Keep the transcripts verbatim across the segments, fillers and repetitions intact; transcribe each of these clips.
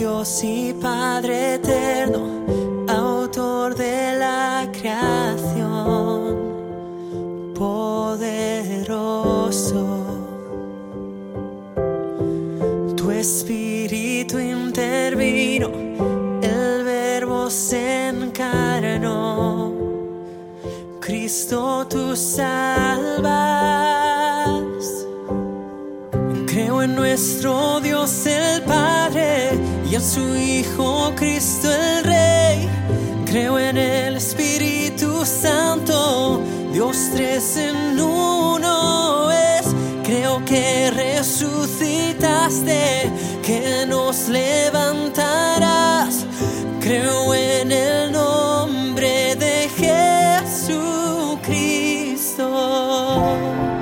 Dios y Padre eterno, autor de la creación, poderoso. Tu espíritu intervino, el Verbo se encarnó. Cristo, tú salvas. Creo en nuestro Dios el Padre y en su Hijo Cristo el Rey. Creo en el Espíritu Santo, Dios tres en uno es. Creo que resucitaste, que nos levantarás. Creo en el nombre de Jesucristo.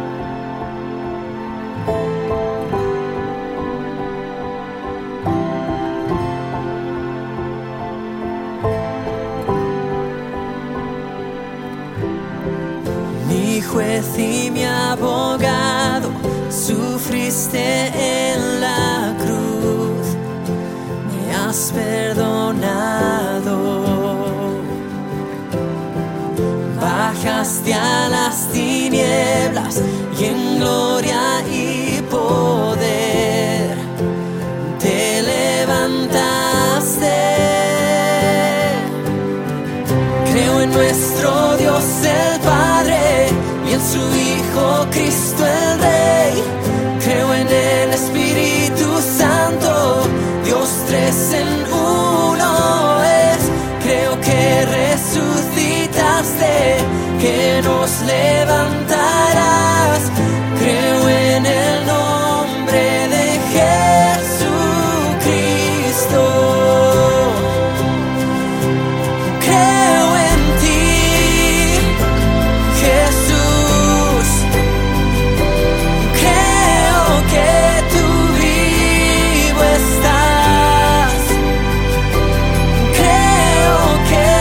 Mi juez y mi abogado, sufriste en la cruz, me has perdonado. Bajaste a las tinieblas y en gloria y poder te levantaste. Creo en nuestro Dios el Padre y en su Hijo Cristo el Rey. Creo en el Espíritu Santo, Dios tres en uno es. Creo que resucitaste, que nos levantarás. Creo en el nombre de Jesucristo. Creo en ti, Jesús. Creo que tú vivo estás. Creo que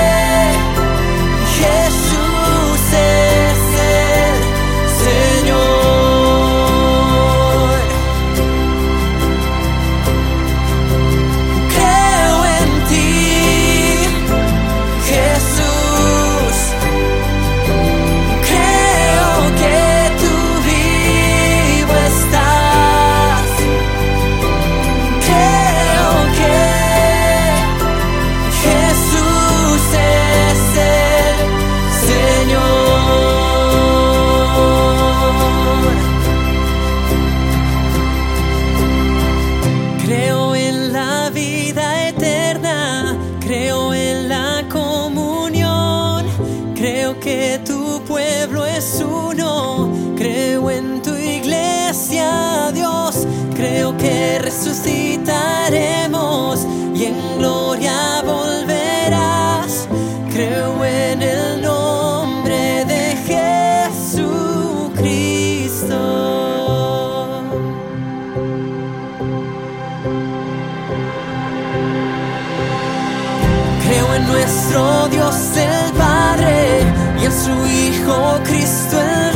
Jesús es el Señor. Creo en ti, Jesús. Creo que tú vivo estás. Creo que Jesús es el Señor. Creo en la vida eterna, creo en la comunión, creo que tu pueblo es uno, creo en tu iglesia, Dios, creo que resucitaremos y en gloria volverás. Creo en el nombre de Jesucristo. Creo en nuestro Dios el Padre y en su Hijo Cristo el